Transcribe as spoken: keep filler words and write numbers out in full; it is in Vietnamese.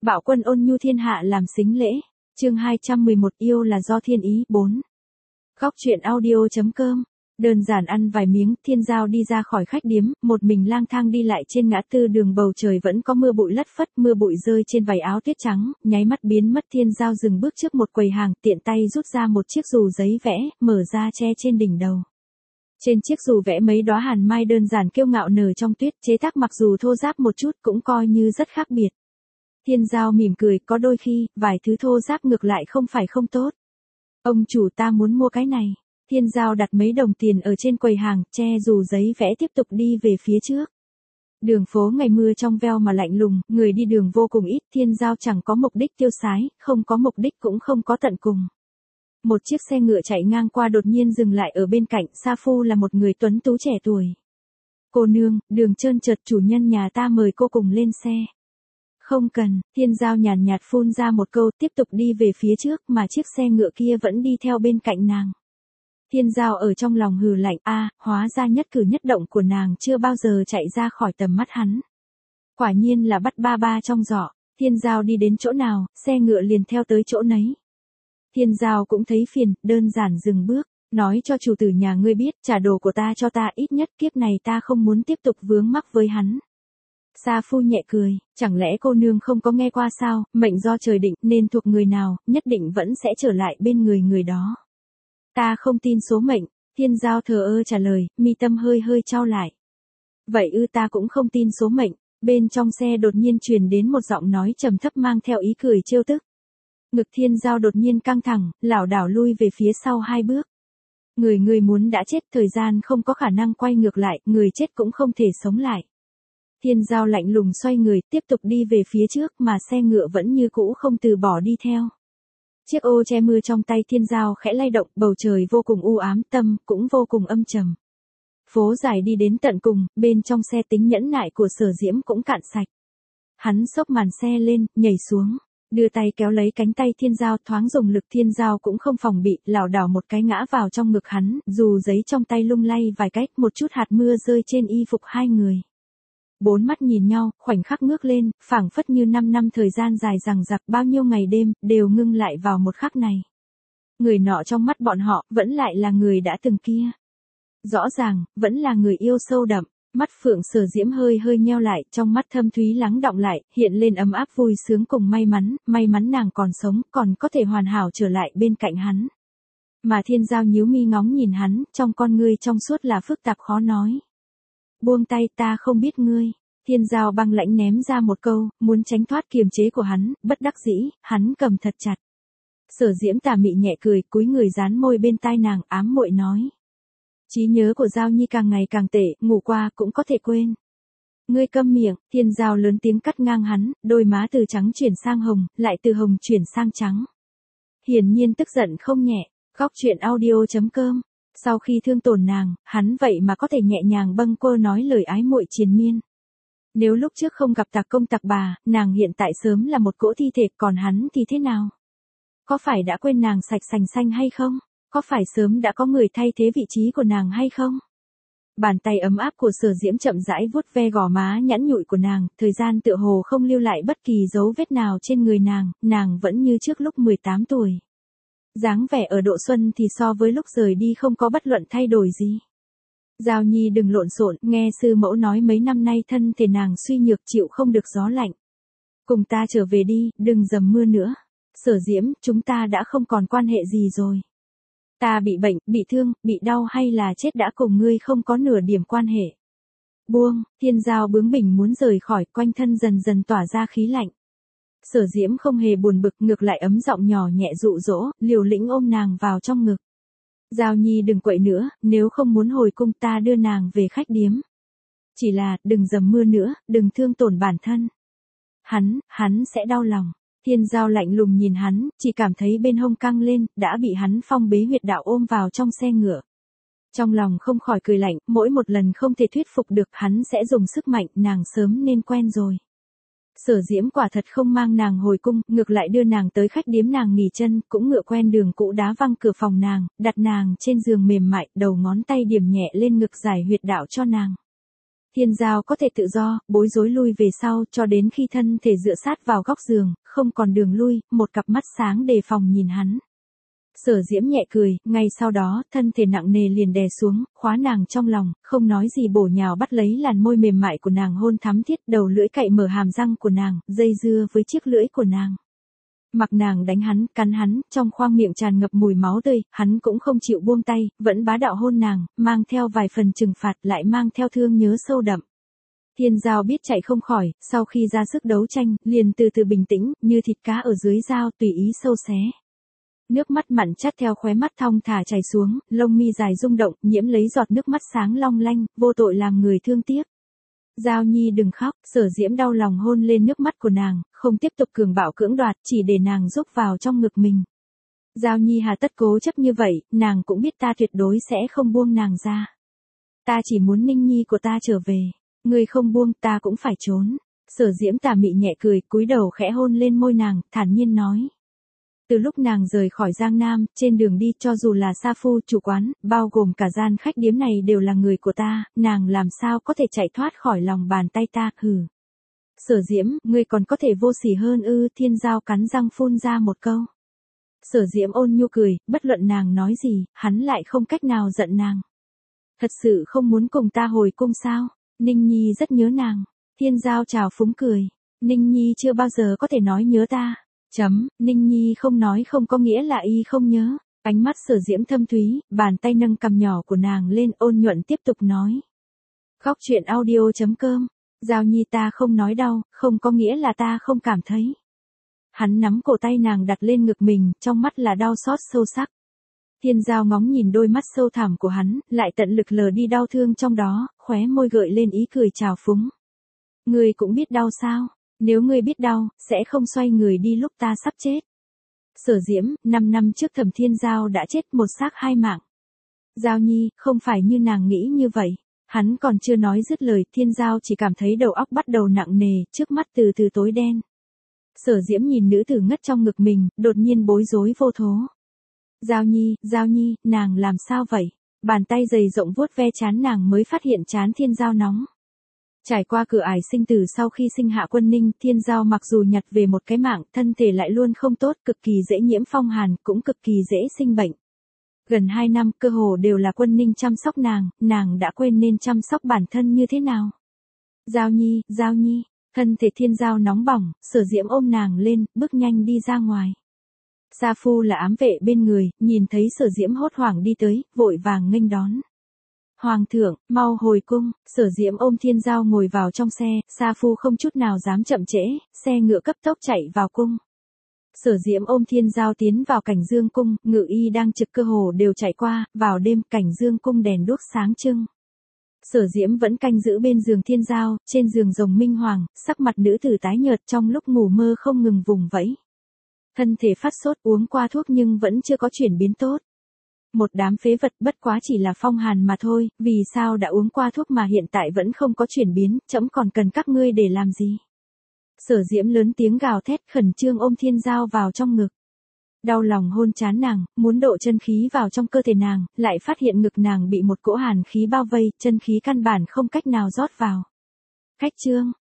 Bạo quân ôn nhu thiên hạ làm sính lễ. Chương hai trăm mười một yêu là do thiên ý. bốn. Góc truyện audio.com. Đơn giản ăn vài miếng, Thiên Giao đi ra khỏi khách điếm, một mình lang thang đi lại trên ngã tư đường, bầu trời vẫn có mưa bụi lất phất, mưa bụi rơi trên vải áo tuyết trắng, nháy mắt biến mất. Thiên Giao dừng bước trước một quầy hàng, tiện tay rút ra một chiếc dù giấy vẽ, mở ra che trên đỉnh đầu. Trên chiếc dù vẽ mấy đóa hàn mai đơn giản kiêu ngạo nở trong tuyết, chế tác mặc dù thô ráp một chút cũng coi như rất khác biệt. Thiên Giao mỉm cười, có đôi khi, vài thứ thô ráp ngược lại không phải không tốt. Ông chủ, ta muốn mua cái này. Thiên Giao đặt mấy đồng tiền ở trên quầy hàng, che dù giấy vẽ tiếp tục đi về phía trước. Đường phố ngày mưa trong veo mà lạnh lùng, người đi đường vô cùng ít. Thiên Giao chẳng có mục đích tiêu sái, không có mục đích cũng không có tận cùng. Một chiếc xe ngựa chạy ngang qua đột nhiên dừng lại ở bên cạnh, Sa Phu là một người tuấn tú trẻ tuổi. Cô nương, đường trơn trượt, chủ nhân nhà ta mời cô cùng lên xe. Không cần, Thiên Giao nhàn nhạt phun ra một câu, tiếp tục đi về phía trước, mà chiếc xe ngựa kia vẫn đi theo bên cạnh nàng. Thiên Giao ở trong lòng hừ lạnh, a, hóa ra nhất cử nhất động của nàng chưa bao giờ chạy ra khỏi tầm mắt hắn. Quả nhiên là bắt ba ba trong giỏ. Thiên Giao đi đến chỗ nào, xe ngựa liền theo tới chỗ nấy. Thiên Giao cũng thấy phiền, đơn giản dừng bước, nói cho chủ tử nhà ngươi biết, trả đồ của ta cho ta, ít nhất kiếp này ta không muốn tiếp tục vướng mắc với hắn. Sa Phu nhẹ cười, chẳng lẽ cô nương không có nghe qua sao, mệnh do trời định, nên thuộc người nào, nhất định vẫn sẽ trở lại bên người người đó. Ta không tin số mệnh. Thiên Giao thờ ơ trả lời, mi tâm hơi hơi chau lại. Vậy ư, ta cũng không tin số mệnh. Bên trong xe đột nhiên truyền đến một giọng nói trầm thấp mang theo ý cười trêu tức. Ngực Thiên Giao đột nhiên căng thẳng, lảo đảo lui về phía sau hai bước. Người người muốn đã chết, thời gian không có khả năng quay ngược lại, người chết cũng không thể sống lại. Thiên Giao lạnh lùng xoay người, tiếp tục đi về phía trước, mà xe ngựa vẫn như cũ không từ bỏ đi theo. Chiếc ô che mưa trong tay Thiên Giao khẽ lay động, bầu trời vô cùng u ám, tâm cũng vô cùng âm trầm. Phố dài đi đến tận cùng, bên trong xe tính nhẫn nại của Sở Diễm cũng cạn sạch. Hắn xốc màn xe lên, nhảy xuống, đưa tay kéo lấy cánh tay Thiên Giao, thoáng dùng lực. Thiên Giao cũng không phòng bị, lảo đảo một cái ngã vào trong ngực hắn, dù giấy trong tay lung lay vài cách, một chút hạt mưa rơi trên y phục hai người. Bốn mắt nhìn nhau, khoảnh khắc ngước lên, phảng phất như năm năm thời gian dài dằng dặc, bao nhiêu ngày đêm, đều ngưng lại vào một khắc này. Người nọ trong mắt bọn họ, vẫn lại là người đã từng kia. Rõ ràng, vẫn là người yêu sâu đậm. Mắt Phượng Sở Diễm hơi hơi nheo lại, trong mắt thâm thúy lắng đọng lại, hiện lên ấm áp vui sướng cùng may mắn, may mắn nàng còn sống, còn có thể hoàn hảo trở lại bên cạnh hắn. Mà Thiên Giao nhíu mi ngóng nhìn hắn, trong con ngươi trong suốt là phức tạp khó nói. Buông tay, ta không biết ngươi. Thiên Giao băng lãnh ném ra một câu, muốn tránh thoát kiềm chế của hắn, bất đắc dĩ, hắn cầm thật chặt. Sở Diễm tà mị nhẹ cười, cúi người dán môi bên tai nàng, ám muội nói. Trí nhớ của Giao Nhi càng ngày càng tệ, ngủ qua cũng có thể quên. Ngươi câm miệng. Thiên Giao lớn tiếng cắt ngang hắn, đôi má từ trắng chuyển sang hồng, lại từ hồng chuyển sang trắng. Hiển nhiên tức giận không nhẹ. Góc truyện audio.com. Sau khi thương tổn nàng, hắn vậy mà có thể nhẹ nhàng bâng quơ nói lời ái muội triền miên. Nếu lúc trước không gặp tặc công tặc bà, nàng hiện tại sớm là một cỗ thi thể, còn hắn thì thế nào? Có phải đã quên nàng sạch sành xanh hay không? Có phải sớm đã có người thay thế vị trí của nàng hay không? Bàn tay ấm áp của Sở Diễm chậm rãi vuốt ve gò má nhẵn nhụi của nàng, thời gian tựa hồ không lưu lại bất kỳ dấu vết nào trên người nàng, nàng vẫn như trước lúc mười tám tuổi. Dáng vẻ ở độ xuân thì so với lúc rời đi không có bất luận thay đổi gì. Giao Nhi đừng lộn xộn, nghe sư mẫu nói mấy năm nay thân thể nàng suy nhược, chịu không được gió lạnh. Cùng ta trở về đi, đừng dầm mưa nữa. Sở Diễm, chúng ta đã không còn quan hệ gì rồi. Ta bị bệnh, bị thương, bị đau hay là chết đã cùng ngươi không có nửa điểm quan hệ. Buông. Thiên Giao bướng bỉnh muốn rời khỏi, quanh thân dần dần tỏa ra khí lạnh. Sở Diễm không hề buồn bực, ngược lại ấm giọng nhỏ nhẹ dụ dỗ, liều lĩnh ôm nàng vào trong ngực. Giao Nhi đừng quậy nữa, nếu không muốn hồi cung ta đưa nàng về khách điếm. Chỉ là, đừng dầm mưa nữa, đừng thương tổn bản thân. Hắn, hắn sẽ đau lòng. Thiên Giao lạnh lùng nhìn hắn, chỉ cảm thấy bên hông căng lên, đã bị hắn phong bế huyệt đạo ôm vào trong xe ngựa. Trong lòng không khỏi cười lạnh, mỗi một lần không thể thuyết phục được hắn sẽ dùng sức mạnh, nàng sớm nên quen rồi. Sở Diễm quả thật không mang nàng hồi cung, ngược lại đưa nàng tới khách điếm nàng nghỉ chân, cũng ngựa quen đường cũ đá văng cửa phòng nàng, đặt nàng trên giường mềm mại, đầu ngón tay điểm nhẹ lên ngực giải huyệt đạo cho nàng. Thiên Giao có thể tự do, bối rối lui về sau cho đến khi thân thể dựa sát vào góc giường, không còn đường lui, một cặp mắt sáng đề phòng nhìn hắn. Sở Diễm nhẹ cười, ngay sau đó, thân thể nặng nề liền đè xuống, khóa nàng trong lòng, không nói gì bổ nhào bắt lấy làn môi mềm mại của nàng hôn thắm thiết, đầu lưỡi cậy mở hàm răng của nàng, dây dưa với chiếc lưỡi của nàng. Mặc nàng đánh hắn, cắn hắn, trong khoang miệng tràn ngập mùi máu tươi, hắn cũng không chịu buông tay, vẫn bá đạo hôn nàng, mang theo vài phần trừng phạt lại mang theo thương nhớ sâu đậm. Thiên Giao biết chạy không khỏi, sau khi ra sức đấu tranh, liền từ từ bình tĩnh, như thịt cá ở dưới dao tùy ý sâu xé. Nước mắt mặn chát theo khóe mắt thong thả chảy xuống, lông mi dài rung động, nhiễm lấy giọt nước mắt sáng long lanh, vô tội làm người thương tiếc. Giao Nhi đừng khóc, Sở Diễm đau lòng hôn lên nước mắt của nàng, không tiếp tục cường bạo cưỡng đoạt, chỉ để nàng rúc vào trong ngực mình. Giao Nhi hà tất cố chấp như vậy, nàng cũng biết ta tuyệt đối sẽ không buông nàng ra. Ta chỉ muốn Ninh Nhi của ta trở về, ngươi không buông ta cũng phải trốn. Sở Diễm tà mị nhẹ cười, cúi đầu khẽ hôn lên môi nàng, thản nhiên nói. Từ lúc nàng rời khỏi Giang Nam, trên đường đi cho dù là sa phu chủ quán, bao gồm cả gian khách điếm này đều là người của ta, nàng làm sao có thể chạy thoát khỏi lòng bàn tay ta, hừ. Sở Diễm, ngươi còn có thể vô sỉ hơn ư, Thiên Giao cắn răng phun ra một câu. Sở Diễm ôn nhu cười, bất luận nàng nói gì, hắn lại không cách nào giận nàng. Thật sự không muốn cùng ta hồi cung sao, Ninh Nhi rất nhớ nàng. Thiên Giao trào phúng cười, Ninh Nhi chưa bao giờ có thể nói nhớ ta. Chấm, Ninh Nhi không nói không có nghĩa là y không nhớ. Ánh mắt Sở Diễm thâm thúy, bàn tay nâng cằm nhỏ của nàng lên ôn nhuận tiếp tục nói. Khóc chuyện audio chấm com. Giao Nhi ta không nói đau, không có nghĩa là ta không cảm thấy. Hắn nắm cổ tay nàng đặt lên ngực mình, trong mắt là đau xót sâu sắc. Thiên Giao ngóng nhìn đôi mắt sâu thẳm của hắn, lại tận lực lờ đi đau thương trong đó, khóe môi gợi lên ý cười trào phúng. Ngươi cũng biết đau sao? Nếu ngươi biết đau, sẽ không xoay người đi lúc ta sắp chết. Sở Diễm, năm năm trước Thẩm Thiên Giao đã chết một xác hai mạng. Giao Nhi, không phải như nàng nghĩ như vậy. Hắn còn chưa nói dứt lời, Thiên Giao chỉ cảm thấy đầu óc bắt đầu nặng nề, trước mắt từ từ tối đen. Sở Diễm nhìn nữ tử ngất trong ngực mình, đột nhiên bối rối vô thố. Giao Nhi, Giao Nhi, nàng làm sao vậy? Bàn tay dày rộng vuốt ve trán nàng mới phát hiện trán Thiên Giao nóng. Trải qua cửa ải sinh tử sau khi sinh hạ Quân Ninh, Thiên Giao mặc dù nhặt về một cái mạng, thân thể lại luôn không tốt, cực kỳ dễ nhiễm phong hàn, cũng cực kỳ dễ sinh bệnh. Gần hai năm, cơ hồ đều là Quân Ninh chăm sóc nàng, nàng đã quên nên chăm sóc bản thân như thế nào. Giao Nhi, Giao Nhi, thân thể Thiên Giao nóng bỏng, Sở Diễm ôm nàng lên, bước nhanh đi ra ngoài. Sa phu là ám vệ bên người, nhìn thấy Sở Diễm hốt hoảng đi tới, vội vàng nghênh đón. Hoàng thượng, mau hồi cung. Sở Diễm ôm Thiên Giao ngồi vào trong xe, sa phu không chút nào dám chậm trễ, xe ngựa cấp tốc chạy vào cung. Sở Diễm ôm Thiên Giao tiến vào Cảnh Dương cung, ngự y đang trực cơ hồ đều chạy qua, vào đêm Cảnh Dương cung đèn đuốc sáng trưng. Sở Diễm vẫn canh giữ bên giường Thiên Giao, trên giường rồng minh hoàng, sắc mặt nữ tử tái nhợt trong lúc ngủ mơ không ngừng vùng vẫy. Thân thể phát sốt uống qua thuốc nhưng vẫn chưa có chuyển biến tốt. Một đám phế vật bất quá chỉ là phong hàn mà thôi, vì sao đã uống qua thuốc mà hiện tại vẫn không có chuyển biến, trẫm còn cần các ngươi để làm gì? Sở Diễm lớn tiếng gào thét khẩn trương ôm Thiên Giao vào trong ngực. Đau lòng hôn trán nàng, muốn độ chân khí vào trong cơ thể nàng, lại phát hiện ngực nàng bị một cỗ hàn khí bao vây, chân khí căn bản không cách nào rót vào. Khách trương,